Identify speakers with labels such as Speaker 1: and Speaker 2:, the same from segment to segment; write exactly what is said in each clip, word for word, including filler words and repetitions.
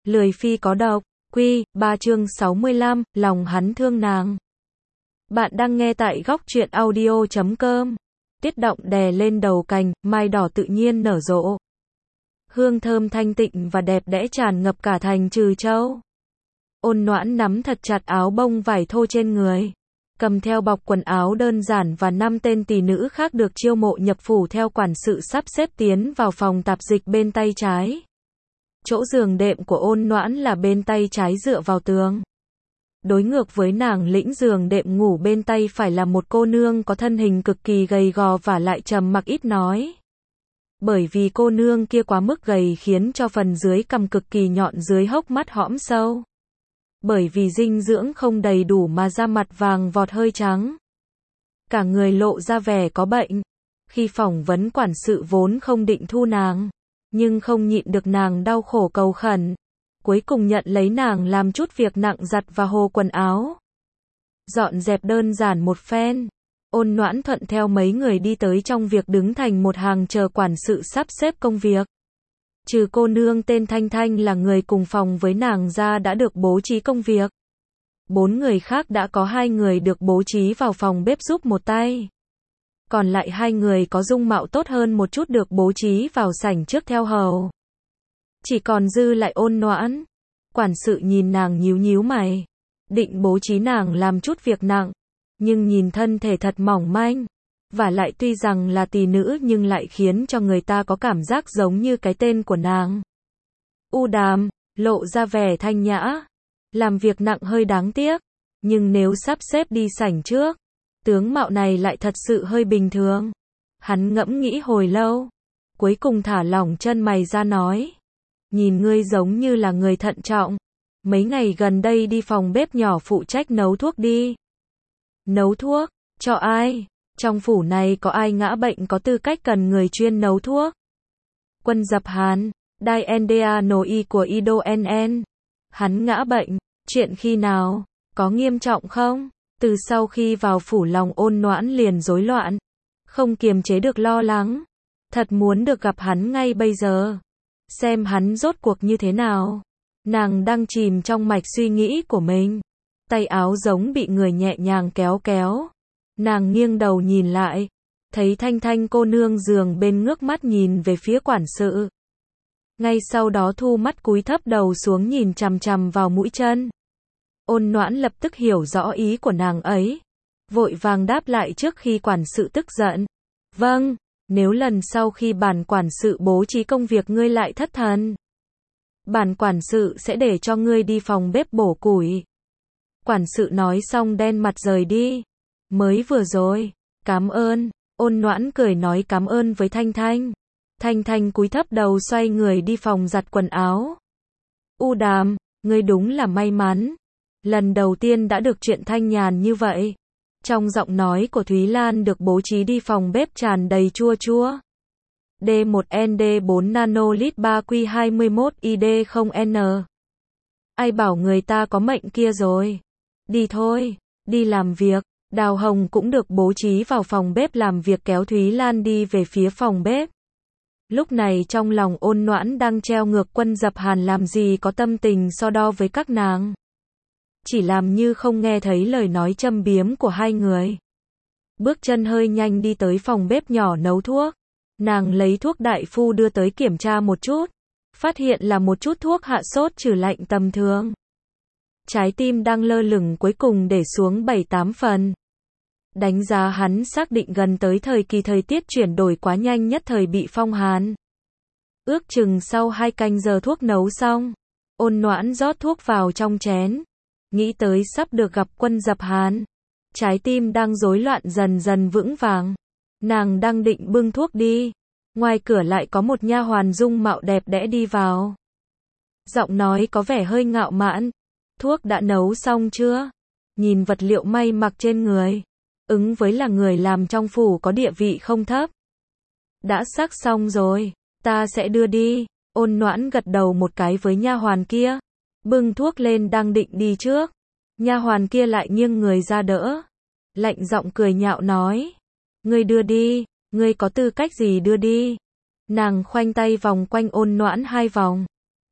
Speaker 1: Lười phi có độc, Quy, ba chương sáu mươi lăm, lòng hắn thương nàng. Bạn đang nghe tại góc truyện audio chấm com. Tiết động đè lên đầu cành, mai đỏ tự nhiên nở rộ. Hương thơm thanh tịnh và đẹp đẽ tràn ngập cả thành Trừ Châu. Ôn Noãn nắm thật chặt áo bông vải thô trên người, cầm theo bọc quần áo đơn giản và năm tên tỷ nữ khác được chiêu mộ nhập phủ theo quản sự sắp xếp tiến vào phòng tạp dịch bên tay trái. Chỗ giường đệm của Ôn Noãn là bên tay trái dựa vào tường. Đối ngược với nàng, lĩnh giường đệm ngủ bên tay phải là một cô nương có thân hình cực kỳ gầy gò và lại trầm mặc ít nói. Bởi vì cô nương kia quá mức gầy khiến cho phần dưới cằm cực kỳ nhọn, dưới hốc mắt hõm sâu. Bởi vì dinh dưỡng không đầy đủ mà da mặt vàng vọt hơi trắng. Cả người lộ ra vẻ có bệnh. Khi phỏng vấn quản sự vốn không định thu nàng, nhưng không nhịn được nàng đau khổ cầu khẩn. Cuối cùng nhận lấy nàng làm chút việc nặng giặt và hồ quần áo. Dọn dẹp đơn giản một phen. Ôn Noãn thuận theo mấy người đi tới trong việc đứng thành một hàng chờ quản sự sắp xếp công việc. Trừ cô nương tên Thanh Thanh là người cùng phòng với nàng ra đã được bố trí công việc. Bốn người khác đã có hai người được bố trí vào phòng bếp giúp một tay. Còn lại hai người có dung mạo tốt hơn một chút được bố trí vào sảnh trước theo hầu. Chỉ còn dư lại Ôn Noãn. Quản sự nhìn nàng nhíu nhíu mày. Định bố trí nàng làm chút việc nặng. Nhưng nhìn thân thể thật mỏng manh. Và lại tuy rằng là tỷ nữ nhưng lại khiến cho người ta có cảm giác giống như cái tên của nàng. U Đàm, lộ ra vẻ thanh nhã. Làm việc nặng hơi đáng tiếc. Nhưng nếu sắp xếp đi sảnh trước, tướng mạo này lại thật sự hơi bình thường. Hắn ngẫm nghĩ hồi lâu. Cuối cùng thả lỏng chân mày ra nói. Nhìn ngươi giống như là người thận trọng. Mấy ngày gần đây đi phòng bếp nhỏ phụ trách nấu thuốc đi. Nấu thuốc? Cho ai? Trong phủ này có ai ngã bệnh có tư cách cần người chuyên nấu thuốc? Quân Dập Hàn, Diendea Noi của Ido en en. Hắn ngã bệnh, chuyện khi nào? Có nghiêm trọng không? Từ sau khi vào phủ lòng Ôn Noãn liền rối loạn. Không kiềm chế được lo lắng. Thật muốn được gặp hắn ngay bây giờ. Xem hắn rốt cuộc như thế nào. Nàng đang chìm trong mạch suy nghĩ của mình. Tay áo giống bị người nhẹ nhàng kéo kéo. Nàng nghiêng đầu nhìn lại. Thấy Thanh Thanh cô nương giường bên ngước mắt nhìn về phía quản sự. Ngay sau đó thu mắt cúi thấp đầu xuống nhìn chằm chằm vào mũi chân. Ôn Noãn lập tức hiểu rõ ý của nàng ấy. Vội vàng đáp lại trước khi quản sự tức giận. Vâng, nếu lần sau khi bản quản sự bố trí công việc ngươi lại thất thần, bản quản sự sẽ để cho ngươi đi phòng bếp bổ củi. Quản sự nói xong đen mặt rời đi. Mới vừa rồi, cảm ơn. Ôn Noãn cười nói cảm ơn với Thanh Thanh. Thanh Thanh cúi thấp đầu xoay người đi phòng giặt quần áo. U Đàm, ngươi đúng là may mắn. Lần đầu tiên đã được chuyện thanh nhàn như vậy. Trong giọng nói của Thúy Lan được bố trí đi phòng bếp tràn đầy chua chua. D một N D bốn nanolit ba Q hai mươi mốt I D không N. Ai bảo người ta có mệnh kia rồi. Đi thôi, đi làm việc. Đào Hồng cũng được bố trí vào phòng bếp làm việc kéo Thúy Lan đi về phía phòng bếp. Lúc này trong lòng Ôn Noãn đang treo ngược Quân Dập Hàn làm gì có tâm tình so đo với các nàng. Chỉ làm như không nghe thấy lời nói châm biếm của hai người. Bước chân hơi nhanh đi tới phòng bếp nhỏ nấu thuốc. Nàng lấy thuốc đại phu đưa tới kiểm tra một chút. Phát hiện là một chút thuốc hạ sốt trừ lạnh tầm thường. Trái tim đang lơ lửng cuối cùng để xuống bảy tám phần. Đánh giá hắn xác định gần tới thời kỳ thời tiết chuyển đổi quá nhanh nhất thời bị phong hàn. Ước chừng sau hai canh giờ thuốc nấu xong. Ôn Noãn rót thuốc vào trong chén. Nghĩ tới sắp được gặp Quân Dập Hàn. Trái tim đang rối loạn dần dần vững vàng. Nàng đang định bưng thuốc đi. Ngoài cửa lại có một nha hoàn dung mạo đẹp đẽ đi vào. Giọng nói có vẻ hơi ngạo mạn. Thuốc đã nấu xong chưa? Nhìn vật liệu may mặc trên người. Ứng với là người làm trong phủ có địa vị không thấp. Đã sắc xong rồi. Ta sẽ đưa đi. Ôn Noãn gật đầu một cái với nha hoàn kia. Bưng thuốc lên đang định đi trước. Nha hoàn kia lại nghiêng người ra đỡ. Lạnh giọng cười nhạo nói. Ngươi đưa đi. Ngươi có tư cách gì đưa đi? Nàng khoanh tay vòng quanh Ôn Noãn hai vòng.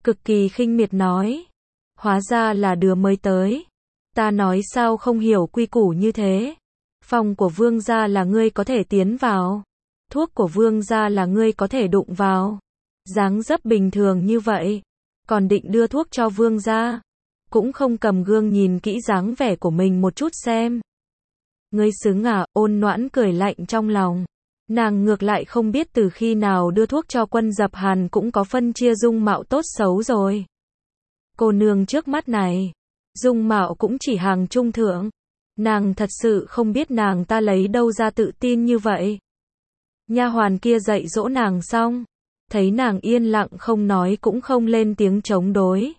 Speaker 1: cực kỳ khinh miệt nói. Hóa ra là đứa mới tới. Ta nói sao không hiểu quy củ như thế. Phòng của vương gia là ngươi có thể tiến vào. Thuốc của vương gia là ngươi có thể đụng vào. Dáng dấp bình thường như vậy. Còn định đưa thuốc cho vương gia. Cũng không cầm gương nhìn kỹ dáng vẻ của mình một chút xem. Ngươi xứng à, Ôn Noãn cười lạnh trong lòng. Nàng ngược lại không biết từ khi nào đưa thuốc cho Quân Dập Hàn cũng có phân chia dung mạo tốt xấu rồi. Cô nương trước mắt này, dung mạo cũng chỉ hàng trung thượng. Nàng thật sự không biết nàng ta lấy đâu ra tự tin như vậy. Nha hoàn kia dạy dỗ nàng xong, thấy nàng yên lặng không nói cũng không lên tiếng chống đối.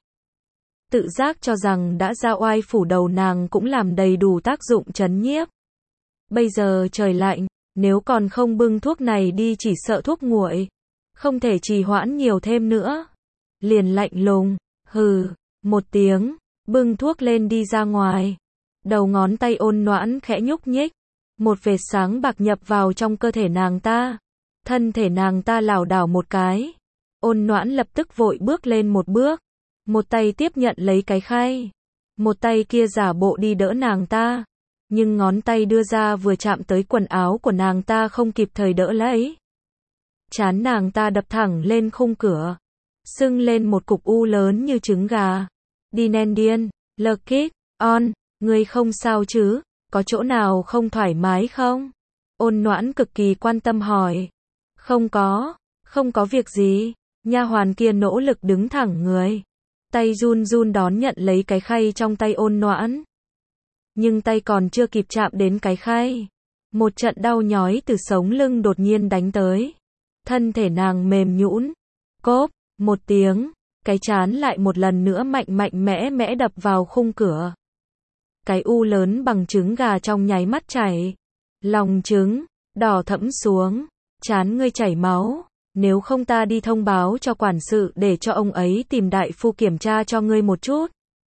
Speaker 1: Tự giác cho rằng đã ra oai phủ đầu nàng cũng làm đầy đủ tác dụng trấn nhiếp. Bây giờ trời lạnh, nếu còn không bưng thuốc này đi chỉ sợ thuốc nguội. Không thể trì hoãn nhiều thêm nữa. Liền lạnh lùng, hừ, một tiếng, bưng thuốc lên đi ra ngoài. Đầu ngón tay Ôn Noãn khẽ nhúc nhích. Một vệt sáng bạc nhập vào trong cơ thể nàng ta. Thân thể nàng ta lảo đảo một cái. Ôn Noãn lập tức vội bước lên một bước. Một tay tiếp nhận lấy cái khay. Một tay kia giả bộ đi đỡ nàng ta. Nhưng ngón tay đưa ra vừa chạm tới quần áo của nàng ta không kịp thời đỡ lấy. Trán nàng ta đập thẳng lên khung cửa. Sưng lên một cục u lớn như trứng gà. Đi nen điên, lờ kích, on, ngươi không sao chứ, có chỗ nào không thoải mái không? Ôn Noãn cực kỳ quan tâm hỏi. Không có, không có việc gì. Nha hoàn kia nỗ lực đứng thẳng người. Tay run run đón nhận lấy cái khay trong tay Ôn Noãn. Nhưng tay còn chưa kịp chạm đến cái khay. Một trận đau nhói từ sống lưng đột nhiên đánh tới. Thân thể nàng mềm nhũn. Cốp, một tiếng, cái trán lại một lần nữa mạnh mạnh mẽ mẽ đập vào khung cửa. Cái u lớn bằng trứng gà trong nháy mắt chảy. Lòng trứng, đỏ thẫm xuống. Trán ngươi chảy máu. Nếu không ta đi thông báo cho quản sự để cho ông ấy tìm đại phu kiểm tra cho ngươi một chút.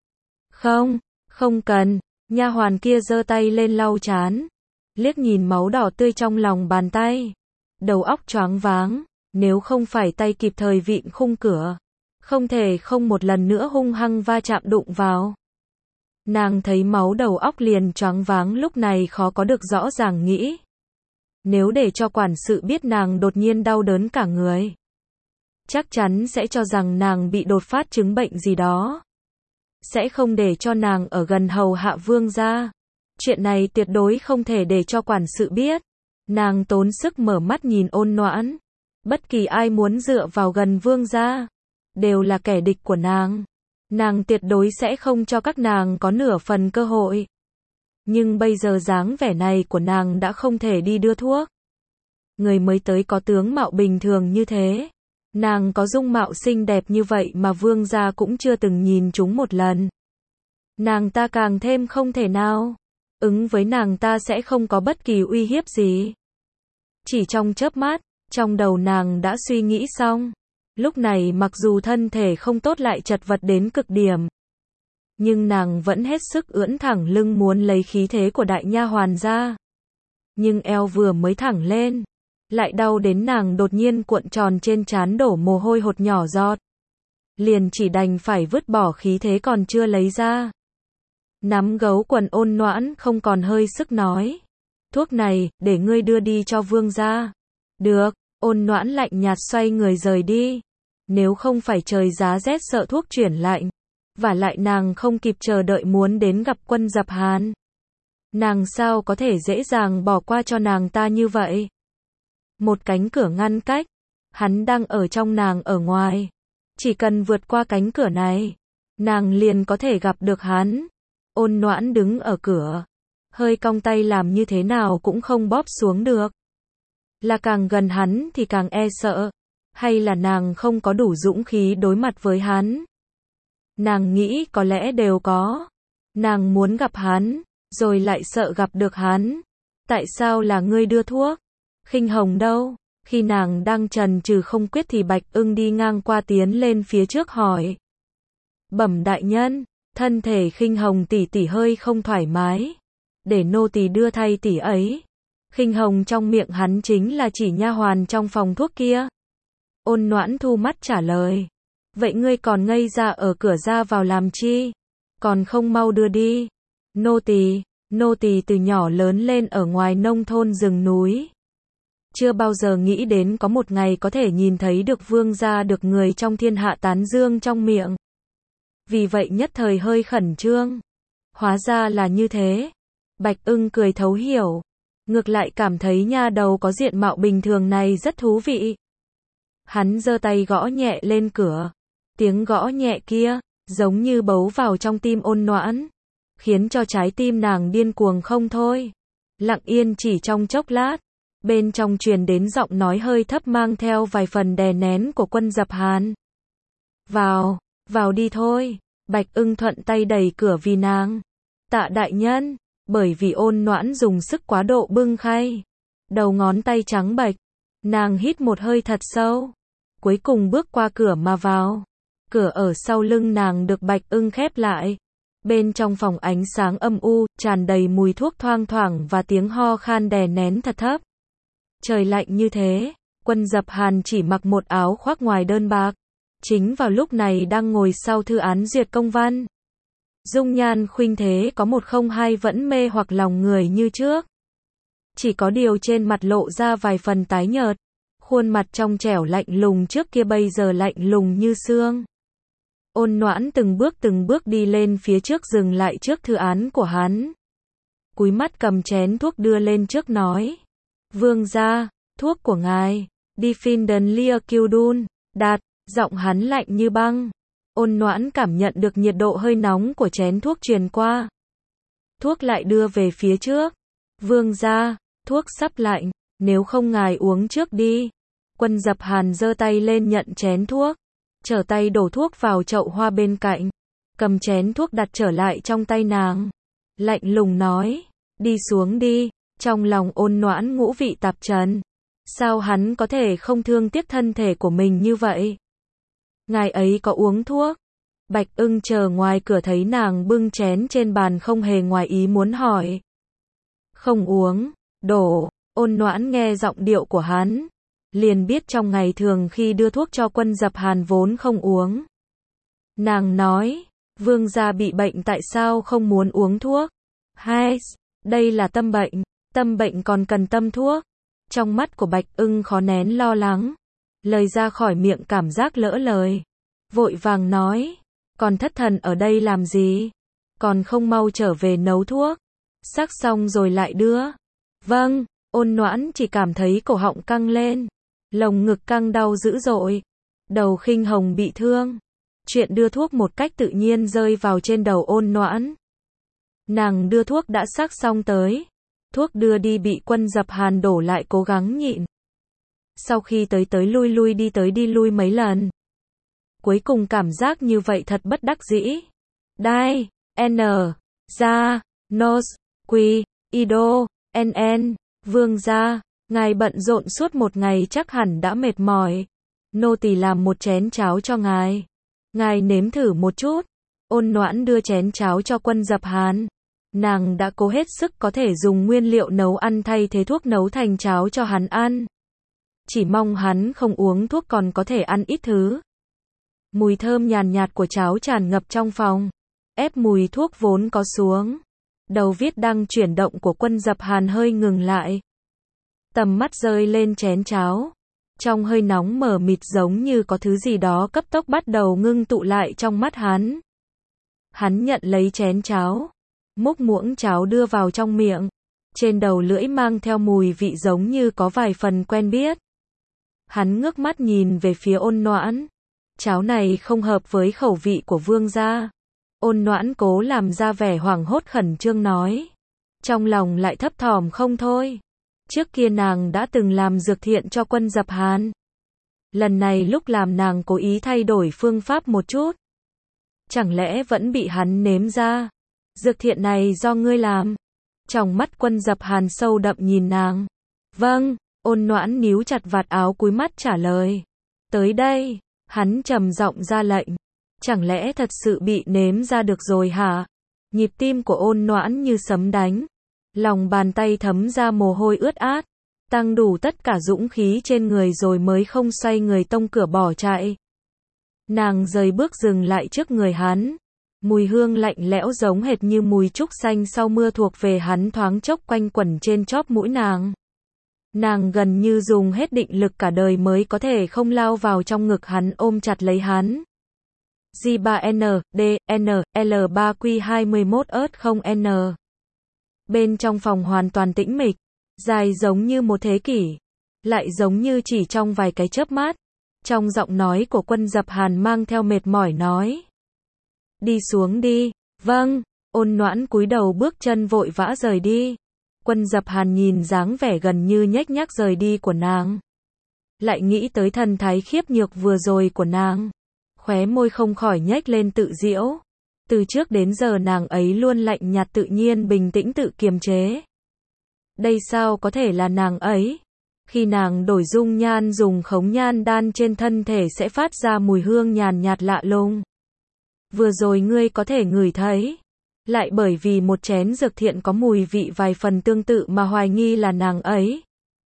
Speaker 1: Không, không cần. Nha hoàn kia giơ tay lên lau trán. Liếc nhìn máu đỏ tươi trong lòng bàn tay. Đầu óc choáng váng. Nếu không phải tay kịp thời vịn khung cửa. Không thể không một lần nữa hung hăng va chạm đụng vào. Nàng thấy máu đầu óc liền choáng váng lúc này khó có được rõ ràng nghĩ. Nếu để cho quản sự biết nàng đột nhiên đau đớn cả người. Chắc chắn sẽ cho rằng nàng bị đột phát chứng bệnh gì đó. Sẽ không để cho nàng ở gần hầu hạ vương gia. Chuyện này tuyệt đối không thể để cho quản sự biết. Nàng tốn sức mở mắt nhìn Ôn Noãn. Bất kỳ ai muốn dựa vào gần vương gia, đều là kẻ địch của nàng. Nàng tuyệt đối sẽ không cho các nàng có nửa phần cơ hội. Nhưng bây giờ dáng vẻ này của nàng đã không thể đi đưa thuốc. Người mới tới có tướng mạo bình thường như thế. Nàng có dung mạo xinh đẹp như vậy mà vương gia cũng chưa từng nhìn chúng một lần. Nàng ta càng thêm không thể nào. Ứng với nàng ta sẽ không có bất kỳ uy hiếp gì. Chỉ trong chớp mắt, trong đầu nàng đã suy nghĩ xong. Lúc này mặc dù thân thể không tốt lại chật vật đến cực điểm. Nhưng nàng vẫn hết sức ưỡn thẳng lưng muốn lấy khí thế của đại nha hoàn ra. Nhưng eo vừa mới thẳng lên. Lại đau đến nàng đột nhiên cuộn tròn trên trán đổ mồ hôi hột nhỏ giọt. Liền chỉ đành phải vứt bỏ khí thế còn chưa lấy ra. Nắm gấu quần Ôn Noãn không còn hơi sức nói. Thuốc này, để ngươi đưa đi cho vương gia. Được, Ôn Noãn lạnh nhạt xoay người rời đi. Nếu không phải trời giá rét sợ thuốc chuyển lạnh. Và lại nàng không kịp chờ đợi muốn đến gặp Quân Dập Hàn. Nàng sao có thể dễ dàng bỏ qua cho nàng ta như vậy. Một cánh cửa ngăn cách. Hắn đang ở trong, nàng ở ngoài. Chỉ cần vượt qua cánh cửa này, nàng liền có thể gặp được hắn. Ôn Noãn đứng ở cửa. Hơi cong tay làm như thế nào cũng không bóp xuống được. Là càng gần hắn thì càng e sợ. Hay là nàng không có đủ dũng khí đối mặt với hắn. Nàng nghĩ có lẽ đều có. Nàng muốn gặp hắn, rồi lại sợ gặp được hắn. Tại sao là ngươi đưa thuốc? Khinh Hồng đâu? Khi nàng đang chần chừ không quyết thì Bạch Ưng đi ngang qua tiến lên phía trước hỏi. Bẩm đại nhân, thân thể Khinh Hồng tỷ tỷ hơi không thoải mái. Để nô tỳ đưa thay tỷ ấy. Khinh Hồng trong miệng hắn chính là chỉ nha hoàn trong phòng thuốc kia. Ôn Noãn thu mắt trả lời. Vậy ngươi còn ngây ra ở cửa ra vào làm chi? Còn không mau đưa đi. Nô tỳ, nô tỳ từ nhỏ lớn lên ở ngoài nông thôn rừng núi. Chưa bao giờ nghĩ đến có một ngày có thể nhìn thấy được vương gia được người trong thiên hạ tán dương trong miệng. Vì vậy nhất thời hơi khẩn trương. Hóa ra là như thế. Bạch Ưng cười thấu hiểu. Ngược lại cảm thấy nha đầu có diện mạo bình thường này rất thú vị. Hắn giơ tay gõ nhẹ lên cửa. Tiếng gõ nhẹ kia, giống như bấu vào trong tim Ôn Noãn, khiến cho trái tim nàng điên cuồng không thôi. Lặng yên chỉ trong chốc lát, bên trong truyền đến giọng nói hơi thấp mang theo vài phần đè nén của Quân Dập Hàn. Vào, vào đi thôi. Bạch Ưng thuận tay đẩy cửa vì nàng. Tạ đại nhân, bởi vì Ôn Noãn dùng sức quá độ bưng khay. Đầu ngón tay trắng bệch, nàng hít một hơi thật sâu. Cuối cùng bước qua cửa mà vào. Cửa ở sau lưng nàng được Bạch Ưng khép lại. Bên trong phòng ánh sáng âm u, tràn đầy mùi thuốc thoang thoảng và tiếng ho khan đè nén thật thấp. Trời lạnh như thế, Quân Dập Hàn chỉ mặc một áo khoác ngoài đơn bạc. Chính vào lúc này đang ngồi sau thư án duyệt công văn. Dung nhan khuynh thế có một không hai vẫn mê hoặc lòng người như trước. Chỉ có điều trên mặt lộ ra vài phần tái nhợt. Khuôn mặt trong trẻo lạnh lùng trước kia bây giờ lạnh lùng như xương. Ôn Noãn từng bước từng bước đi lên phía trước dừng lại trước thư án của hắn. Cúi mắt cầm chén thuốc đưa lên trước nói. Vương gia, thuốc của ngài, Diffindenlia Kildun, đạt, giọng hắn lạnh như băng. Ôn Noãn cảm nhận được nhiệt độ hơi nóng của chén thuốc truyền qua. Thuốc lại đưa về phía trước. Vương gia, thuốc sắp lạnh, nếu không ngài uống trước đi. Quân Dập Hàn giơ tay lên nhận chén thuốc. Trở tay đổ thuốc vào chậu hoa bên cạnh. Cầm chén thuốc đặt trở lại trong tay nàng. Lạnh lùng nói. Đi xuống đi. Trong lòng Ôn Noãn ngũ vị tạp trần. Sao hắn có thể không thương tiếc thân thể của mình như vậy? Ngài ấy có uống thuốc? Bạch Ưng chờ ngoài cửa thấy nàng bưng chén trên bàn không hề ngoài ý muốn hỏi. Không uống, đổ. Ôn Noãn nghe giọng điệu của hắn. Liền biết trong ngày thường khi đưa thuốc cho Quân Dập Hàn vốn không uống. Nàng nói, vương gia bị bệnh tại sao không muốn uống thuốc? Hai, đây là tâm bệnh, tâm bệnh còn cần tâm thuốc. Trong mắt của Bạch Ưng khó nén lo lắng. Lời ra khỏi miệng cảm giác lỡ lời. Vội vàng nói, còn thất thần ở đây làm gì? Còn không mau trở về nấu thuốc. Sắc xong rồi lại đưa. Vâng, Ôn Noãn chỉ cảm thấy cổ họng căng lên. Lồng ngực căng đau dữ dội. Đầu khinh hồng bị thương. Chuyện đưa thuốc một cách tự nhiên rơi vào trên đầu Ôn Noãn. Nàng đưa thuốc đã sắc xong tới. Thuốc đưa đi bị Quân Dập Hàn đổ lại cố gắng nhịn. Sau khi tới tới lui lui đi tới đi lui mấy lần. Cuối cùng cảm giác như vậy thật bất đắc dĩ. Đai, N, Gia, Nos, Quy, Ido, N N, Vương gia, ngài bận rộn suốt một ngày chắc hẳn đã mệt mỏi. Nô tỳ làm một chén cháo cho ngài. Ngài nếm thử một chút. Ôn Noãn đưa chén cháo cho Quân Dập Hàn. Nàng đã cố hết sức có thể dùng nguyên liệu nấu ăn thay thế thuốc nấu thành cháo cho hắn ăn. Chỉ mong hắn không uống thuốc còn có thể ăn ít thứ. Mùi thơm nhàn nhạt của cháo tràn ngập trong phòng. Ép mùi thuốc vốn có xuống. Đầu viết đăng chuyển động của Quân Dập Hàn hơi ngừng lại. Tầm mắt rơi lên chén cháo. Trong hơi nóng mờ mịt giống như có thứ gì đó cấp tốc bắt đầu ngưng tụ lại trong mắt hắn. Hắn nhận lấy chén cháo. Múc muỗng cháo đưa vào trong miệng. Trên đầu lưỡi mang theo mùi vị giống như có vài phần quen biết. Hắn ngước mắt nhìn về phía Ôn Noãn. Cháo này không hợp với khẩu vị của vương gia. Ôn Noãn cố làm ra vẻ hoảng hốt khẩn trương nói. Trong lòng lại thấp thỏm không thôi. Trước kia nàng đã từng làm dược thiện cho Quân Dập Hàn. Lần này lúc làm nàng cố ý thay đổi phương pháp một chút. Chẳng lẽ vẫn bị hắn nếm ra? Dược thiện này do ngươi làm? Trong mắt Quân Dập Hàn sâu đậm nhìn nàng. Vâng, Ôn Noãn níu chặt vạt áo cúi mắt trả lời. Tới đây, hắn trầm giọng ra lệnh. Chẳng lẽ thật sự bị nếm ra được rồi hả? Nhịp tim của Ôn Noãn như sấm đánh. Lòng bàn tay thấm ra mồ hôi ướt át. Tăng đủ tất cả dũng khí trên người rồi mới không xoay người tông cửa bỏ chạy. Nàng rời bước dừng lại trước người hắn. Mùi hương lạnh lẽo giống hệt như mùi trúc xanh sau mưa thuộc về hắn thoáng chốc quanh quẩn trên chóp mũi nàng. Nàng gần như dùng hết định lực cả đời mới có thể không lao vào trong ngực hắn ôm chặt lấy hắn. J ba N, D, N, L ba Q hai mốt ớt không N. Bên trong phòng hoàn toàn tĩnh mịch, dài giống như một thế kỷ, lại giống như chỉ trong vài cái chớp mắt. Trong giọng nói của Quân Dập Hàn mang theo mệt mỏi nói. Đi xuống đi, vâng, Ôn Noãn cúi đầu bước chân vội vã rời đi. Quân Dập Hàn nhìn dáng vẻ gần như nhếch nhác rời đi của nàng. Lại nghĩ tới thần thái khiếp nhược vừa rồi của nàng. Khóe môi không khỏi nhếch lên tự giễu. Từ trước đến giờ nàng ấy luôn lạnh nhạt tự nhiên bình tĩnh tự kiềm chế. Đây sao có thể là nàng ấy? Khi nàng đổi dung nhan dùng khống nhan đan trên thân thể sẽ phát ra mùi hương nhàn nhạt lạ lùng. Vừa rồi ngươi có thể ngửi thấy. Lại bởi vì một chén dược thiện có mùi vị vài phần tương tự mà hoài nghi là nàng ấy.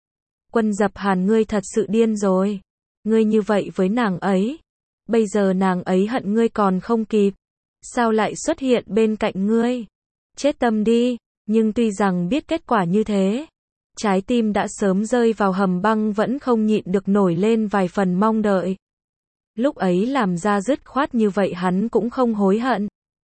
Speaker 1: Quân Dập Hàn, ngươi thật sự điên rồi. Ngươi như vậy với nàng ấy. Bây giờ nàng ấy hận ngươi còn không kịp. Sao lại xuất hiện bên cạnh ngươi? Chết tâm đi. Nhưng tuy rằng biết kết quả như thế, trái tim đã sớm rơi vào hầm băng vẫn không nhịn được nổi lên vài phần mong đợi. Lúc ấy làm ra dứt khoát như vậy hắn cũng không hối hận.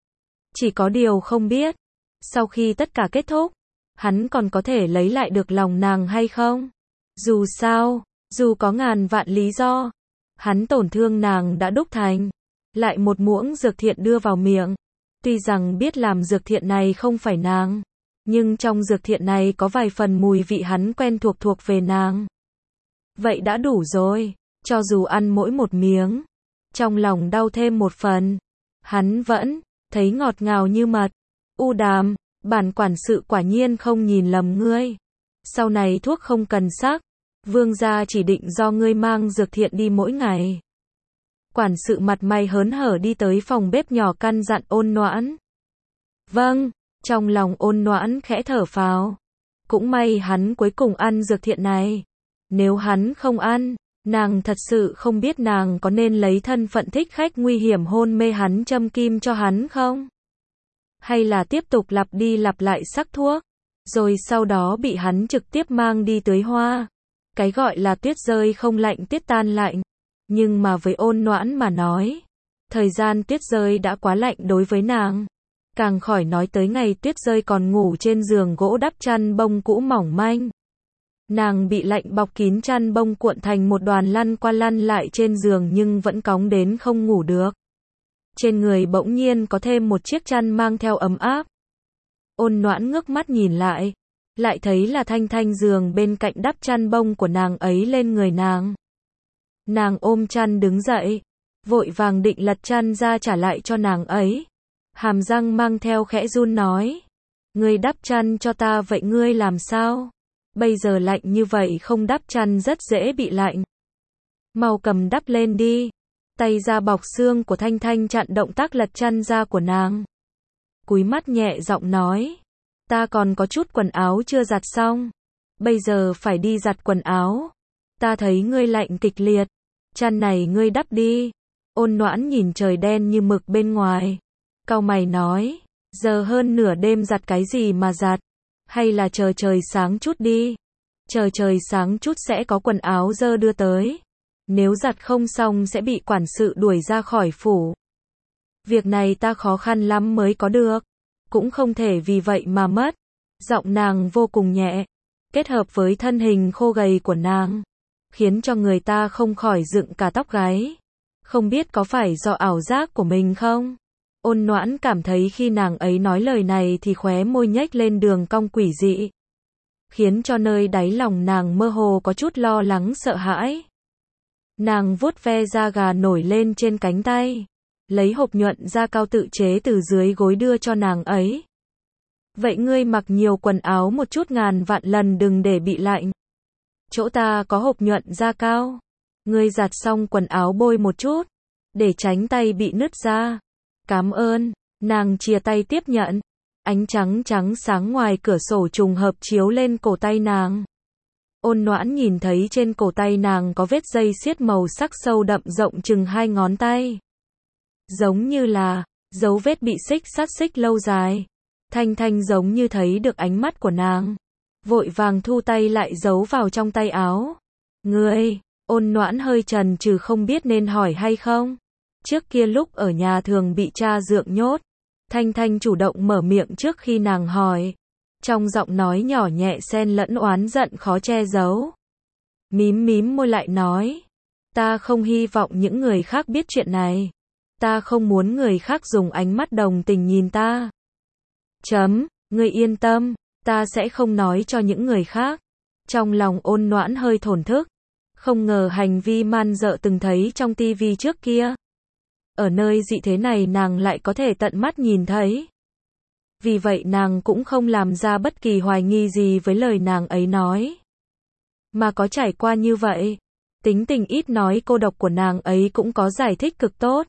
Speaker 1: Chỉ có điều không biết, sau khi tất cả kết thúc, hắn còn có thể lấy lại được lòng nàng hay không? Dù sao, dù có ngàn vạn lý do, hắn tổn thương nàng đã đúc thành. Lại một muỗng dược thiện đưa vào miệng. Tuy rằng biết làm dược thiện này không phải nàng, nhưng trong dược thiện này có vài phần mùi vị hắn quen thuộc thuộc về nàng. Vậy đã đủ rồi, cho dù ăn mỗi một miếng, trong lòng đau thêm một phần, hắn vẫn thấy ngọt ngào như mật. U Đàm, bản quản sự quả nhiên không nhìn lầm ngươi. Sau này thuốc không cần sắc, vương gia chỉ định do ngươi mang dược thiện đi mỗi ngày. Quản sự mặt mày hớn hở đi tới phòng bếp nhỏ căn dặn Ôn Noãn. Vâng, trong lòng Ôn Noãn khẽ thở phào. Cũng may hắn cuối cùng ăn dược thiện này. Nếu hắn không ăn, nàng thật sự không biết nàng có nên lấy thân phận thích khách nguy hiểm hôn mê hắn châm kim cho hắn không? Hay là tiếp tục lặp đi lặp lại sắc thuốc, rồi sau đó bị hắn trực tiếp mang đi tưới hoa. Cái gọi là tuyết rơi không lạnh tuyết tan lạnh. Nhưng mà với Ôn Noãn mà nói, thời gian tuyết rơi đã quá lạnh đối với nàng. Càng khỏi nói tới ngày tuyết rơi còn ngủ trên giường gỗ đắp chăn bông cũ mỏng manh. Nàng bị lạnh bọc kín chăn bông cuộn thành một đoàn lăn qua lăn lại trên giường nhưng vẫn cóng đến không ngủ được. Trên người bỗng nhiên có thêm một chiếc chăn mang theo ấm áp. Ôn Noãn ngước mắt nhìn lại, lại thấy là Thanh Thanh giường bên cạnh đắp chăn bông của nàng ấy lên người nàng. Nàng ôm chăn đứng dậy, vội vàng định lật chăn ra trả lại cho nàng ấy. Hàm răng mang theo khẽ run nói. Ngươi đắp chăn cho ta vậy ngươi làm sao? Bây giờ lạnh như vậy không đắp chăn rất dễ bị lạnh. Mau cầm đắp lên đi. Tay ra bọc xương của Thanh Thanh chặn động tác lật chăn ra của nàng. Cúi mắt nhẹ giọng nói. Ta còn có chút quần áo chưa giặt xong. Bây giờ phải đi giặt quần áo. Ta thấy ngươi lạnh kịch liệt. Chăn này ngươi đắp đi. Ôn Noãn nhìn trời đen như mực bên ngoài. Cau mày nói. Giờ hơn nửa đêm giặt cái gì mà giặt. Hay là chờ trời sáng chút đi. Chờ trời sáng chút sẽ có quần áo dơ đưa tới. Nếu giặt không xong sẽ bị quản sự đuổi ra khỏi phủ. Việc này ta khó khăn lắm mới có được. Cũng không thể vì vậy mà mất. Giọng nàng vô cùng nhẹ. Kết hợp với thân hình khô gầy của nàng. Khiến cho người ta không khỏi dựng cả tóc gáy. Không biết có phải do ảo giác của mình không? Ôn Noãn cảm thấy khi nàng ấy nói lời này thì khóe môi nhếch lên đường cong quỷ dị. Khiến cho nơi đáy lòng nàng mơ hồ có chút lo lắng sợ hãi. Nàng vuốt ve da gà nổi lên trên cánh tay. Lấy hộp nhuận da cao tự chế từ dưới gối đưa cho nàng ấy. Vậy ngươi mặc nhiều quần áo một chút ngàn vạn lần đừng để bị lạnh. Chỗ ta có hộp nhuận da cao. Ngươi giặt xong quần áo bôi một chút. Để tránh tay bị nứt ra. Cảm ơn. Nàng chia tay tiếp nhận. Ánh trắng trắng sáng ngoài cửa sổ trùng hợp chiếu lên cổ tay nàng. Ôn Noãn nhìn thấy trên cổ tay nàng có vết dây xiết màu sắc sâu đậm rộng chừng hai ngón tay. giống như là dấu vết bị xích sắt xích lâu dài. Thanh Thanh giống như thấy được ánh mắt của nàng, vội vàng thu tay lại giấu vào trong tay áo. Ngươi, Ôn Noãn hơi chần chừ không biết nên hỏi hay không. Trước kia lúc ở nhà thường bị cha dượng nhốt, Thanh Thanh chủ động mở miệng trước khi nàng hỏi. Trong giọng nói nhỏ nhẹ xen lẫn oán giận khó che giấu. Mím mím môi lại nói, ta không hy vọng những người khác biết chuyện này. Ta không muốn người khác dùng ánh mắt đồng tình nhìn ta. Chấm, ngươi yên tâm, ta sẽ không nói cho những người khác. Trong lòng Ôn Noãn hơi thổn thức, không ngờ hành vi man dợ từng thấy trong tivi trước kia, ở nơi dị thế này nàng lại có thể tận mắt nhìn thấy. Vì vậy nàng cũng không làm ra bất kỳ hoài nghi gì với lời nàng ấy nói. Mà có trải qua như vậy, tính tình ít nói cô độc của nàng ấy cũng có giải thích cực tốt.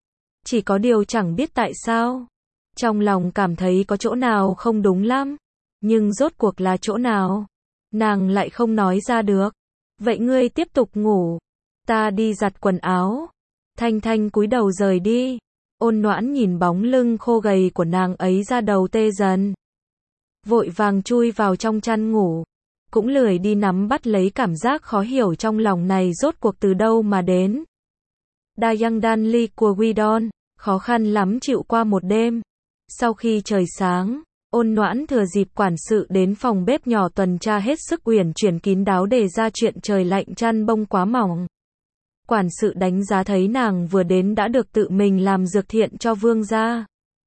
Speaker 1: Chỉ có điều chẳng biết tại sao, trong lòng cảm thấy có chỗ nào không đúng lắm, nhưng rốt cuộc là chỗ nào, nàng lại không nói ra được. Vậy ngươi tiếp tục ngủ, ta đi giặt quần áo. Thanh Thanh cúi đầu rời đi. Ôn Noãn nhìn bóng lưng khô gầy của nàng ấy ra đầu tê dần, vội vàng chui vào trong chăn ngủ, cũng lười đi nắm bắt lấy cảm giác khó hiểu trong lòng này rốt cuộc từ đâu mà đến. Dayang Danli của Widon, khó khăn lắm chịu qua một đêm. Sau khi trời sáng, Ôn Noãn thừa dịp quản sự đến phòng bếp nhỏ tuần tra hết sức uyển chuyển kín đáo đề ra chuyện trời lạnh chăn bông quá mỏng. Quản sự đánh giá thấy nàng vừa đến đã được tự mình làm dược thiện cho vương gia.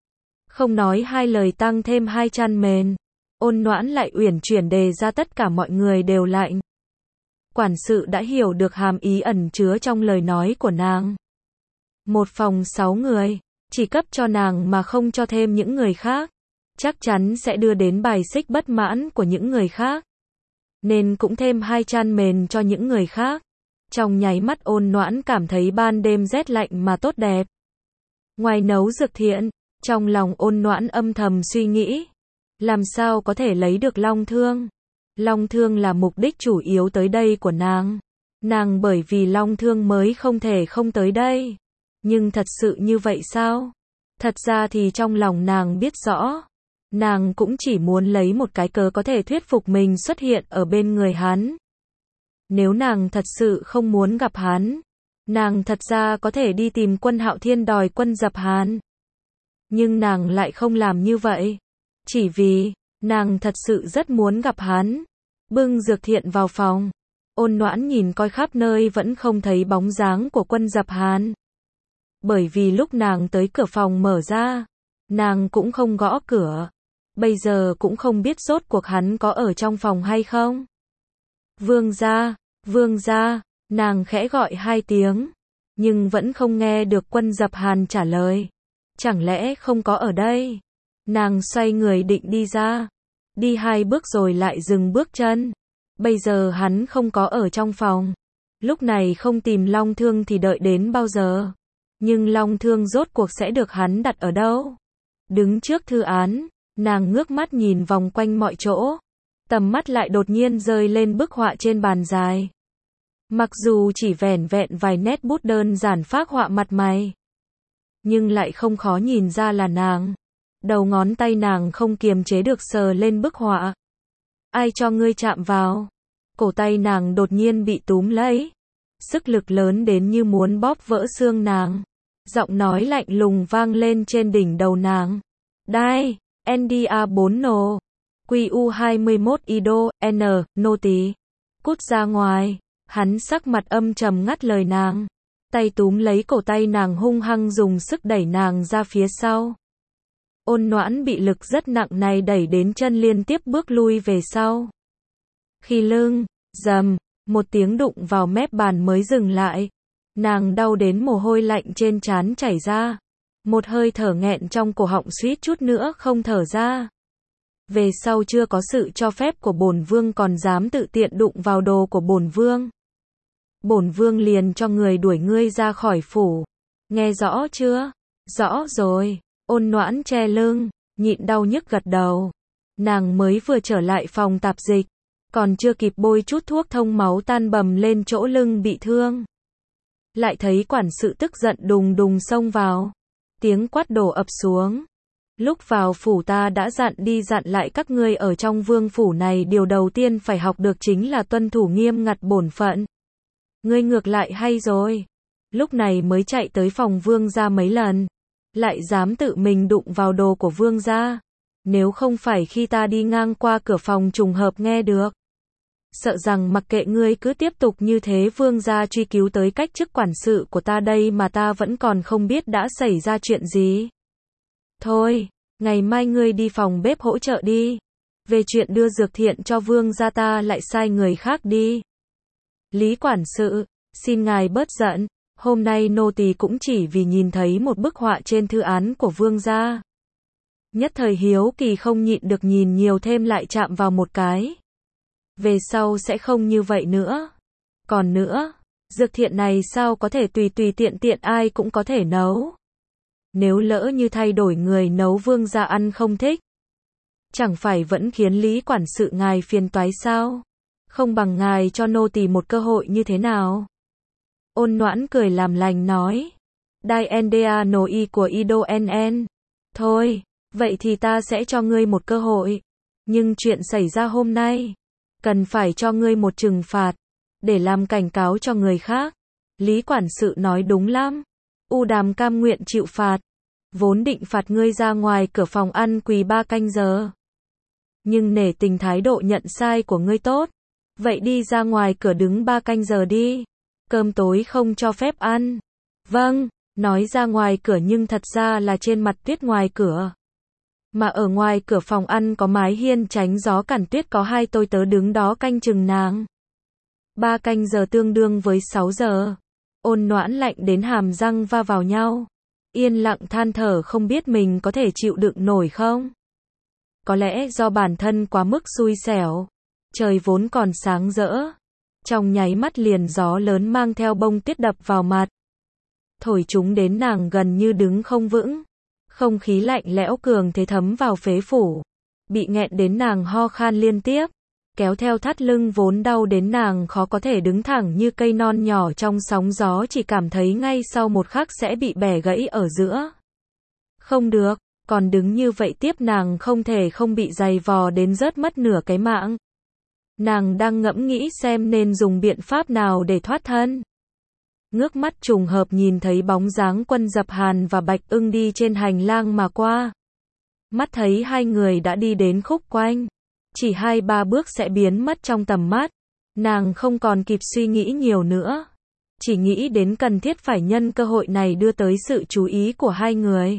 Speaker 1: Không nói hai lời tăng thêm hai chăn mền. Ôn Noãn lại uyển chuyển đề ra tất cả mọi người đều lạnh. Quản sự đã hiểu được hàm ý ẩn chứa trong lời nói của nàng. Một phòng sáu người, chỉ cấp cho nàng mà không cho thêm những người khác, chắc chắn sẽ đưa đến bài xích bất mãn của những người khác. Nên cũng thêm hai chăn mền cho những người khác. Trong nháy mắt Ôn Noãn cảm thấy ban đêm rét lạnh mà tốt đẹp. Ngoài nấu dược thiện, trong lòng Ôn Noãn âm thầm suy nghĩ, làm sao có thể lấy được long thương. Long thương là mục đích chủ yếu tới đây của nàng. Nàng bởi vì long thương mới không thể không tới đây. Nhưng thật sự như vậy sao? Thật ra thì trong lòng nàng biết rõ, nàng cũng chỉ muốn lấy một cái cớ có thể thuyết phục mình xuất hiện ở bên người hắn. Nếu nàng thật sự không muốn gặp hắn, nàng thật ra có thể đi tìm Quân Hạo Thiên đòi quân dập hắn. Nhưng nàng lại không làm như vậy, chỉ vì nàng thật sự rất muốn gặp hắn. Bưng dược thiện vào phòng, Ôn Noãn nhìn coi khắp nơi vẫn không thấy bóng dáng của Quân dập hắn. Bởi vì lúc nàng tới cửa phòng mở ra, nàng cũng không gõ cửa. Bây giờ cũng không biết rốt cuộc hắn có ở trong phòng hay không. Vương gia, vương gia, nàng khẽ gọi hai tiếng, nhưng vẫn không nghe được Quân dập hàn trả lời. Chẳng lẽ không có ở đây? Nàng xoay người định đi ra, đi hai bước rồi lại dừng bước chân. Bây giờ hắn không có ở trong phòng. Lúc này không tìm long thương thì đợi đến bao giờ? Nhưng long thương rốt cuộc sẽ được hắn đặt ở đâu? Đứng trước thư án, nàng ngước mắt nhìn vòng quanh mọi chỗ. Tầm mắt lại đột nhiên rơi lên bức họa trên bàn dài. Mặc dù chỉ vẻn vẹn vài nét bút đơn giản phác họa mặt mày, nhưng lại không khó nhìn ra là nàng. Đầu ngón tay nàng không kiềm chế được sờ lên bức họa. Ai cho ngươi chạm vào? Cổ tay nàng đột nhiên bị túm lấy. Sức lực lớn đến như muốn bóp vỡ xương nàng. Giọng nói lạnh lùng vang lên trên đỉnh đầu nàng. Đai, en đê a bốn nô. quy u hai mươi mốt Ido, N, nô tỳ. Cút ra ngoài. Hắn sắc mặt âm trầm ngắt lời nàng. Tay túm lấy cổ tay nàng hung hăng dùng sức đẩy nàng ra phía sau. Ôn Noãn bị lực rất nặng này đẩy đến chân liên tiếp bước lui về sau. Khi lưng, rầm, một tiếng đụng vào mép bàn mới dừng lại. Nàng đau đến mồ hôi lạnh trên trán chảy ra. Một hơi thở nghẹn trong cổ họng suýt chút nữa không thở ra. Về sau chưa có sự cho phép của bổn vương còn dám tự tiện đụng vào đồ của bổn vương. Bổn vương liền cho người đuổi ngươi ra khỏi phủ. Nghe rõ chưa? Rõ rồi. Ôn Noãn che lưng, nhịn đau nhức gật đầu. Nàng mới vừa trở lại phòng tạp dịch, còn chưa kịp bôi chút thuốc thông máu tan bầm lên chỗ lưng bị thương. lại thấy quản sự tức giận đùng đùng xông vào. Tiếng quát đổ ập xuống. Lúc vào phủ ta đã dặn đi dặn lại các ngươi ở trong vương phủ này điều đầu tiên phải học được chính là tuân thủ nghiêm ngặt bổn phận. Ngươi ngược lại hay rồi. Lúc này mới chạy tới phòng vương gia mấy lần. Lại dám tự mình đụng vào đồ của vương gia. Nếu không phải khi ta đi ngang qua cửa phòng trùng hợp nghe được. Sợ rằng mặc kệ ngươi cứ tiếp tục như thế vương gia truy cứu tới cách chức quản sự của ta đây mà ta vẫn còn không biết đã xảy ra chuyện gì. Thôi, ngày mai ngươi đi phòng bếp hỗ trợ đi. Về chuyện đưa dược thiện cho vương gia ta lại sai người khác đi. Lý quản sự, xin ngài bớt giận. Hôm nay nô tỳ cũng chỉ vì nhìn thấy một bức họa trên thư án của vương gia. Nhất thời hiếu kỳ không nhịn được nhìn nhiều thêm lại chạm vào một cái. Về sau sẽ không như vậy nữa. Còn nữa, dược thiện này sao có thể tùy tùy tiện tiện ai cũng có thể nấu. Nếu lỡ như thay đổi người nấu vương gia ăn không thích. Chẳng phải vẫn khiến Lý quản sự ngài phiền toái sao? Không bằng ngài cho nô tỳ một cơ hội như thế nào? Ôn Noãn cười làm lành nói. Đai Endea no y của Ido en en. Thôi, vậy thì ta sẽ cho ngươi một cơ hội. Nhưng chuyện xảy ra hôm nay, cần phải cho ngươi một trừng phạt, để làm cảnh cáo cho người khác. Lý quản sự nói đúng lắm. U Đàm cam nguyện chịu phạt. Vốn định phạt ngươi ra ngoài cửa phòng ăn quỳ ba canh giờ. Nhưng nể tình thái độ nhận sai của ngươi tốt. Vậy đi ra ngoài cửa đứng ba canh giờ đi. Cơm tối không cho phép ăn. Vâng, nói ra ngoài cửa nhưng thật ra là trên mặt tuyết ngoài cửa. Mà ở ngoài cửa phòng ăn có mái hiên tránh gió cản tuyết có hai tôi tớ đứng đó canh chừng nàng. Ba canh giờ tương đương với sáu giờ. Ôn Noãn lạnh đến hàm răng va vào nhau. Yên lặng than thở không biết mình có thể chịu đựng nổi không. Có lẽ do bản thân quá mức xui xẻo. Trời vốn còn sáng rỡ. Trong nháy mắt liền gió lớn mang theo bông tuyết đập vào mặt. Thổi chúng đến nàng gần như đứng không vững. Không khí lạnh lẽo cường thế thấm vào phế phủ. Bị nghẹn đến nàng ho khan liên tiếp. Kéo theo thắt lưng vốn đau đến nàng khó có thể đứng thẳng như cây non nhỏ trong sóng gió chỉ cảm thấy ngay sau một khắc sẽ bị bẻ gãy ở giữa. Không được, còn đứng như vậy tiếp nàng không thể không bị giày vò đến rớt mất nửa cái mạng. Nàng đang ngẫm nghĩ xem nên dùng biện pháp nào để thoát thân. Ngước mắt trùng hợp nhìn thấy bóng dáng Quân Dập Hàn và Bạch Ưng đi trên hành lang mà qua. Mắt thấy hai người đã đi đến khúc quanh. Chỉ hai ba bước sẽ biến mất trong tầm mắt. Nàng không còn kịp suy nghĩ nhiều nữa. Chỉ nghĩ đến cần thiết phải nhân cơ hội này đưa tới sự chú ý của hai người.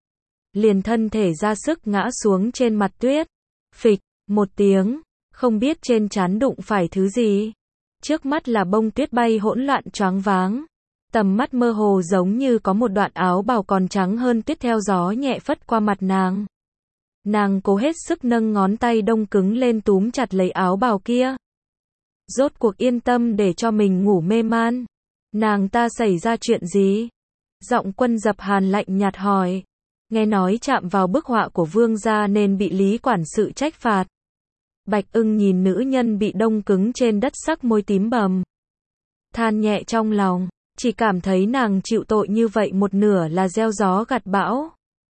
Speaker 1: Liền thân thể ra sức ngã xuống trên mặt tuyết. Phịch, một tiếng, không biết trên trán đụng phải thứ gì. Trước mắt là bông tuyết bay hỗn loạn choáng váng. Tầm mắt mơ hồ giống như có một đoạn áo bào còn trắng hơn tuyết theo gió nhẹ phất qua mặt nàng. Nàng cố hết sức nâng ngón tay đông cứng lên túm chặt lấy áo bào kia. Rốt cuộc yên tâm để cho mình ngủ mê man. Nàng ta xảy ra chuyện gì? Giọng Quân Dập Hàn lạnh nhạt hỏi. Nghe nói chạm vào bức họa của vương gia nên bị Lý quản sự trách phạt. Bạch Ưng nhìn nữ nhân bị đông cứng trên đất sắc môi tím bầm. Than nhẹ trong lòng, chỉ cảm thấy nàng chịu tội như vậy một nửa là gieo gió gặt bão.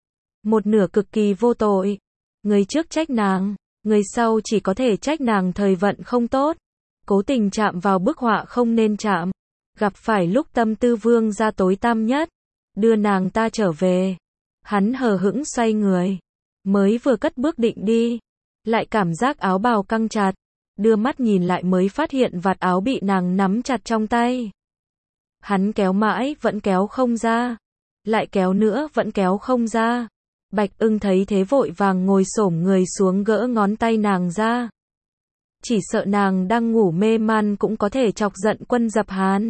Speaker 1: Một nửa cực kỳ vô tội. Người trước trách nàng, người sau chỉ có thể trách nàng thời vận không tốt. Cố tình chạm vào bức họa không nên chạm. Gặp phải lúc tâm tư vương gia tối tăm nhất. Đưa nàng ta trở về. Hắn hờ hững xoay người. Mới vừa cất bước định đi. Lại cảm giác áo bào căng chặt. Đưa mắt nhìn lại mới phát hiện vạt áo bị nàng nắm chặt trong tay. Hắn kéo mãi vẫn kéo không ra. Lại kéo nữa vẫn kéo không ra. Bạch Ưng thấy thế vội vàng ngồi xổm người xuống gỡ ngón tay nàng ra. Chỉ sợ nàng đang ngủ mê man cũng có thể chọc giận Quân Dập Hàn.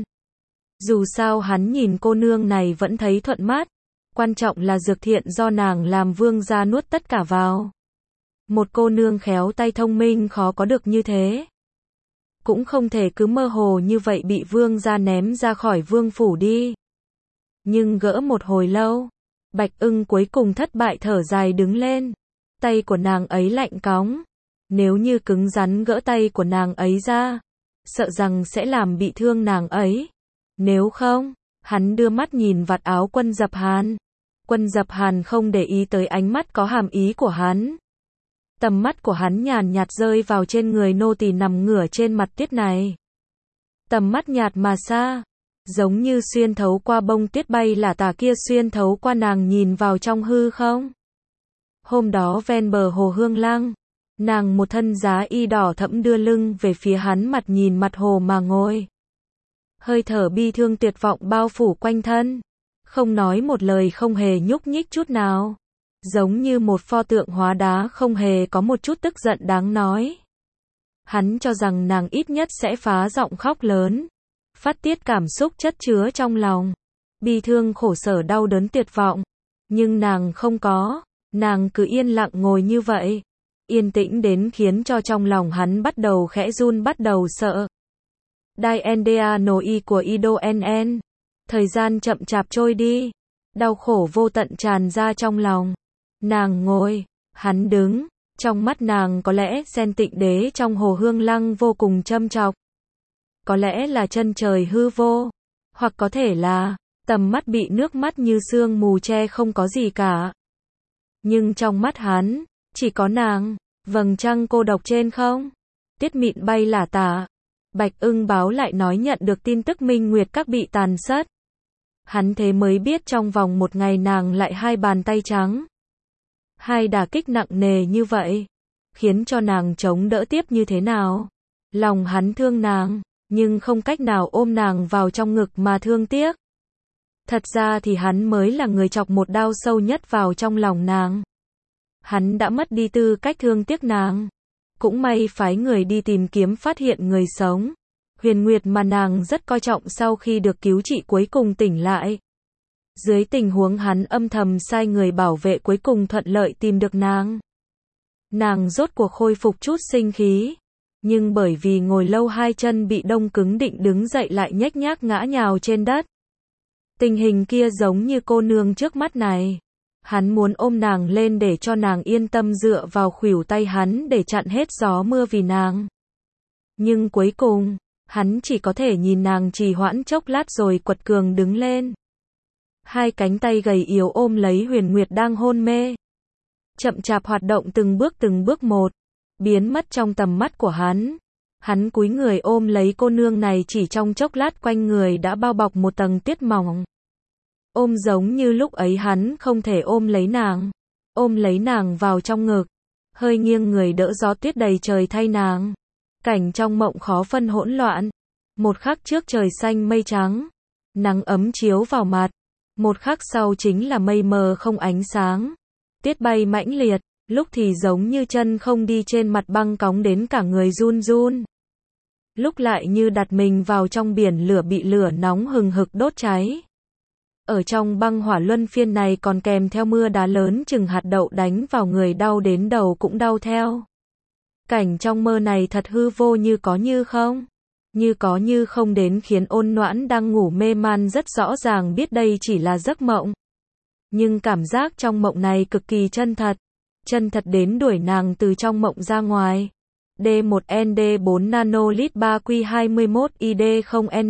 Speaker 1: Dù sao hắn nhìn cô nương này vẫn thấy thuận mắt. Quan trọng là dược thiện do nàng làm vương gia nuốt tất cả vào. Một cô nương khéo tay thông minh khó có được như thế. Cũng không thể cứ mơ hồ như vậy bị vương gia ném ra khỏi vương phủ đi. Nhưng gỡ một hồi lâu. Bạch Ưng cuối cùng thất bại thở dài đứng lên. Tay của nàng ấy lạnh cóng. Nếu như cứng rắn gỡ tay của nàng ấy ra, sợ rằng sẽ làm bị thương nàng ấy. Nếu không, Hắn đưa mắt nhìn vạt áo Quân Dập Hàn. Quân Dập Hàn không để ý tới ánh mắt có hàm ý của hắn. Tầm mắt của hắn nhàn nhạt rơi vào trên người nô tỳ nằm ngửa trên mặt tuyết này. Tầm mắt nhạt mà xa, giống như xuyên thấu qua bông tuyết bay là tà kia xuyên thấu qua nàng nhìn vào trong hư không. Hôm đó ven bờ hồ Hương Lăng, nàng một thân giá y đỏ thẫm đưa lưng về phía hắn, mặt nhìn mặt hồ mà ngồi. Hơi thở bi thương tuyệt vọng bao phủ quanh thân, không nói một lời, không hề nhúc nhích chút nào, giống như một pho tượng hóa đá, không hề có một chút tức giận đáng nói. Hắn cho rằng nàng ít nhất sẽ phá giọng khóc lớn, phát tiết cảm xúc chất chứa trong lòng, bi thương, khổ sở, đau đớn, tuyệt vọng, nhưng nàng không có, nàng cứ yên lặng ngồi như vậy, yên tĩnh đến khiến cho trong lòng hắn bắt đầu khẽ run, bắt đầu sợ. Diendea noi của Ido en en. Thời gian chậm chạp trôi đi, đau khổ vô tận tràn ra trong lòng. Nàng ngồi, hắn đứng, trong mắt nàng có lẽ sen tịnh đế trong hồ Hương Lăng vô cùng châm chọc. Có lẽ là chân trời hư vô, hoặc có thể là tầm mắt bị nước mắt như sương mù che, không có gì cả. Nhưng trong mắt hắn, chỉ có nàng, vầng trăng cô độc trên không. Tiết mịn bay lả tả. Bạch Ưng báo lại nói nhận được tin tức Minh Nguyệt Các bị tàn sát. Hắn thế mới biết trong vòng một ngày nàng lại hai bàn tay trắng. Hai đả kích nặng nề như vậy, khiến cho nàng chống đỡ tiếp như thế nào. Lòng hắn thương nàng, nhưng không cách nào ôm nàng vào trong ngực mà thương tiếc. Thật ra thì hắn mới là người chọc một đao sâu nhất vào trong lòng nàng. Hắn đã mất đi tư cách thương tiếc nàng. Cũng may phái người đi tìm kiếm phát hiện người sống. Huyền Nguyệt mà nàng rất coi trọng sau khi được cứu trị cuối cùng tỉnh lại. Dưới tình huống hắn âm thầm sai người bảo vệ, cuối cùng thuận lợi tìm được nàng. Nàng rốt cuộc khôi phục chút sinh khí. Nhưng bởi vì ngồi lâu hai chân bị đông cứng, định đứng dậy lại nhếch nhác ngã nhào trên đất. Tình hình kia giống như cô nương trước mắt này. Hắn muốn ôm nàng lên để cho nàng yên tâm dựa vào khuỷu tay hắn để chặn hết gió mưa vì nàng. Nhưng cuối cùng, hắn chỉ có thể nhìn nàng trì hoãn chốc lát rồi quật cường đứng lên. Hai cánh tay gầy yếu ôm lấy Huyền Nguyệt đang hôn mê. Chậm chạp hoạt động từng bước từng bước một, biến mất trong tầm mắt của hắn. Hắn cúi người ôm lấy cô nương này, chỉ trong chốc lát quanh người đã bao bọc một tầng tuyết mỏng. Ôm giống như lúc ấy hắn không thể ôm lấy nàng. Ôm lấy nàng vào trong ngực, hơi nghiêng người đỡ gió tuyết đầy trời thay nàng. Cảnh trong mộng khó phân hỗn loạn. Một khắc trước trời xanh mây trắng, nắng ấm chiếu vào mặt. Một khắc sau chính là mây mờ không ánh sáng. Tuyết bay mãnh liệt, lúc thì giống như chân không đi trên mặt băng cóng đến cả người run run. Lúc lại như đặt mình vào trong biển lửa bị lửa nóng hừng hực đốt cháy. Ở trong băng hỏa luân phiên này còn kèm theo mưa đá lớn chừng hạt đậu đánh vào người, đau đến đầu cũng đau theo. Cảnh trong mơ này thật hư vô, như có như không. Như có như không, đến khiến Ôn Noãn đang ngủ mê man rất rõ ràng biết đây chỉ là giấc mộng. Nhưng cảm giác trong mộng này cực kỳ chân thật. Chân thật đến đuổi nàng từ trong mộng ra ngoài. D một N D bốn nanolit ba Q hai mốt I D không N.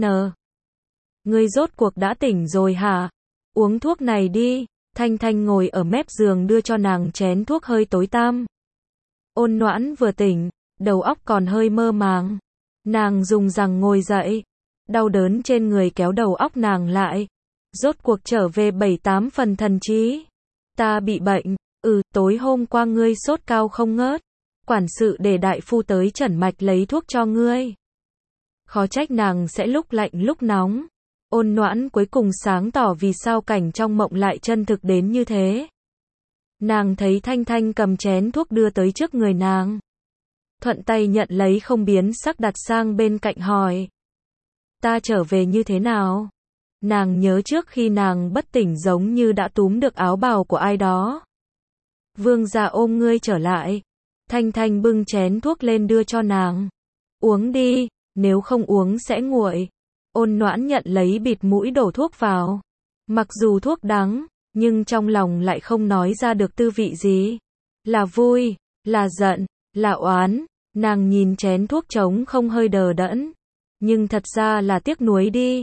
Speaker 1: Ngươi rốt cuộc đã tỉnh rồi hả? Uống thuốc này đi. Thanh Thanh ngồi ở mép giường đưa cho nàng chén thuốc hơi tối tăm. Ôn Noãn vừa tỉnh, đầu óc còn hơi mơ màng. Nàng dùng rằng ngồi dậy. Đau đớn trên người kéo đầu óc nàng lại. Rốt cuộc trở về bảy tám phần thần trí. Ta bị bệnh. Ừ, tối hôm qua ngươi sốt cao không ngớt. Quản sự để đại phu tới chẩn mạch lấy thuốc cho ngươi. Khó trách nàng sẽ lúc lạnh lúc nóng. Ôn Noãn cuối cùng sáng tỏ vì sao cảnh trong mộng lại chân thực đến như thế. Nàng thấy Thanh Thanh cầm chén thuốc đưa tới trước người nàng. Thuận tay nhận lấy, không biến sắc đặt sang bên cạnh hỏi. Ta trở về như thế nào? Nàng nhớ trước khi nàng bất tỉnh giống như đã túm được áo bào của ai đó. Vương gia ôm ngươi trở lại. Thanh Thanh bưng chén thuốc lên đưa cho nàng. Uống đi, nếu không uống sẽ nguội. Ôn Noãn nhận lấy, bịt mũi đổ thuốc vào. Mặc dù thuốc đắng, nhưng trong lòng lại không nói ra được tư vị gì. Là vui, là giận, là oán. Nàng nhìn chén thuốc trống không hơi đờ đẫn. Nhưng thật ra là tiếc nuối đi.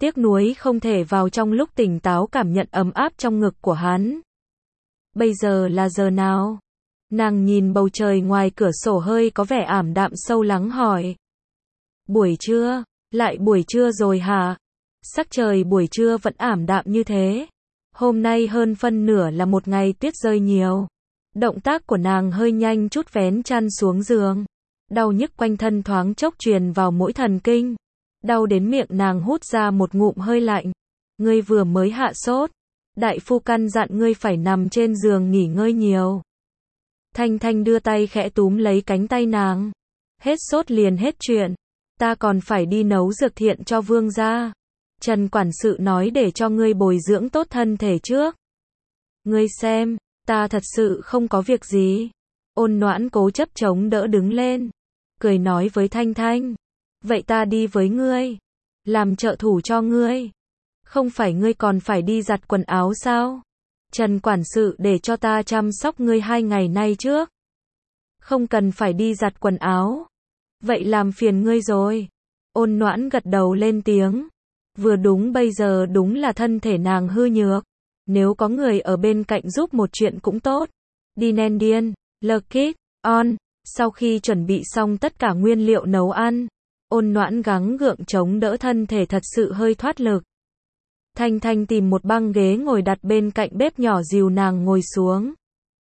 Speaker 1: tiếc nuối không thể vào trong lúc tỉnh táo cảm nhận ấm áp trong ngực của hắn. Bây giờ là giờ nào? Nàng nhìn bầu trời ngoài cửa sổ hơi có vẻ ảm đạm sâu lắng hỏi. Buổi trưa, lại buổi trưa rồi hả? Sắc trời buổi trưa vẫn ảm đạm như thế. Hôm nay hơn phân nửa là một ngày tuyết rơi nhiều. Động tác của nàng hơi nhanh chút vén chăn xuống giường. Đau nhức quanh thân thoáng chốc truyền vào mỗi thần kinh. Đau đến miệng nàng hút ra một ngụm hơi lạnh. Ngươi vừa mới hạ sốt. Đại phu căn dặn ngươi phải nằm trên giường nghỉ ngơi nhiều. Thanh Thanh đưa tay khẽ túm lấy cánh tay nàng. Hết sốt liền hết chuyện. Ta còn phải đi nấu dược thiện cho vương gia. Trần quản sự nói để cho ngươi bồi dưỡng tốt thân thể trước. Ngươi xem, ta thật sự không có việc gì. Ôn Noãn cố chấp chống đỡ đứng lên. Cười nói với Thanh Thanh. Vậy ta đi với ngươi. Làm trợ thủ cho ngươi. Không phải ngươi còn phải đi giặt quần áo sao? Trần quản sự để cho ta chăm sóc ngươi hai ngày nay trước. Không cần phải đi giặt quần áo. Vậy làm phiền ngươi rồi. Ôn Noãn gật đầu lên tiếng. Vừa đúng bây giờ đúng là thân thể nàng hư nhược. Nếu có người ở bên cạnh giúp một chuyện cũng tốt. Đi nen điên, Lucky, on. Sau khi chuẩn bị xong tất cả nguyên liệu nấu ăn, Ôn Noãn gắng gượng chống đỡ thân thể thật sự hơi thoát lực. Thanh Thanh tìm một băng ghế ngồi đặt bên cạnh bếp nhỏ dìu nàng ngồi xuống.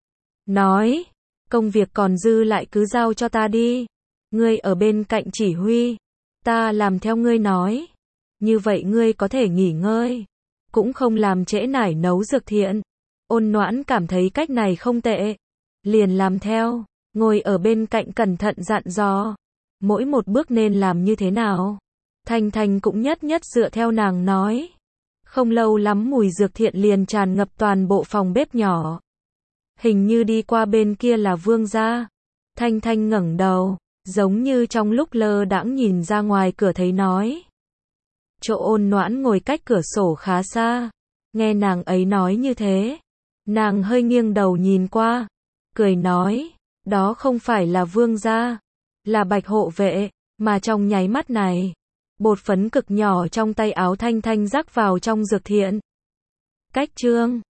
Speaker 1: Nói, công việc còn dư lại cứ giao cho ta đi. Ngươi ở bên cạnh chỉ huy. Ta làm theo ngươi nói. Như vậy ngươi có thể nghỉ ngơi. Cũng không làm trễ nải nấu dược thiện. Ôn Noãn cảm thấy cách này không tệ. Liền làm theo. Ngồi ở bên cạnh cẩn thận dặn dò. Mỗi một bước nên làm như thế nào. Thanh Thanh cũng nhất nhất dựa theo nàng nói. Không lâu lắm mùi dược thiện liền tràn ngập toàn bộ phòng bếp nhỏ. Hình như đi qua bên kia là vương gia. Thanh Thanh ngẩng đầu, giống như trong lúc lơ đãng nhìn ra ngoài cửa thấy nói. Chỗ Ôn Noãn ngồi cách cửa sổ khá xa. Nghe nàng ấy nói như thế. Nàng hơi nghiêng đầu nhìn qua. Cười nói, đó không phải là vương gia. Là Bạch hộ vệ. Mà trong nháy mắt này, bột phấn cực nhỏ trong tay áo Thanh Thanh rắc vào trong dược thiện. Cách chương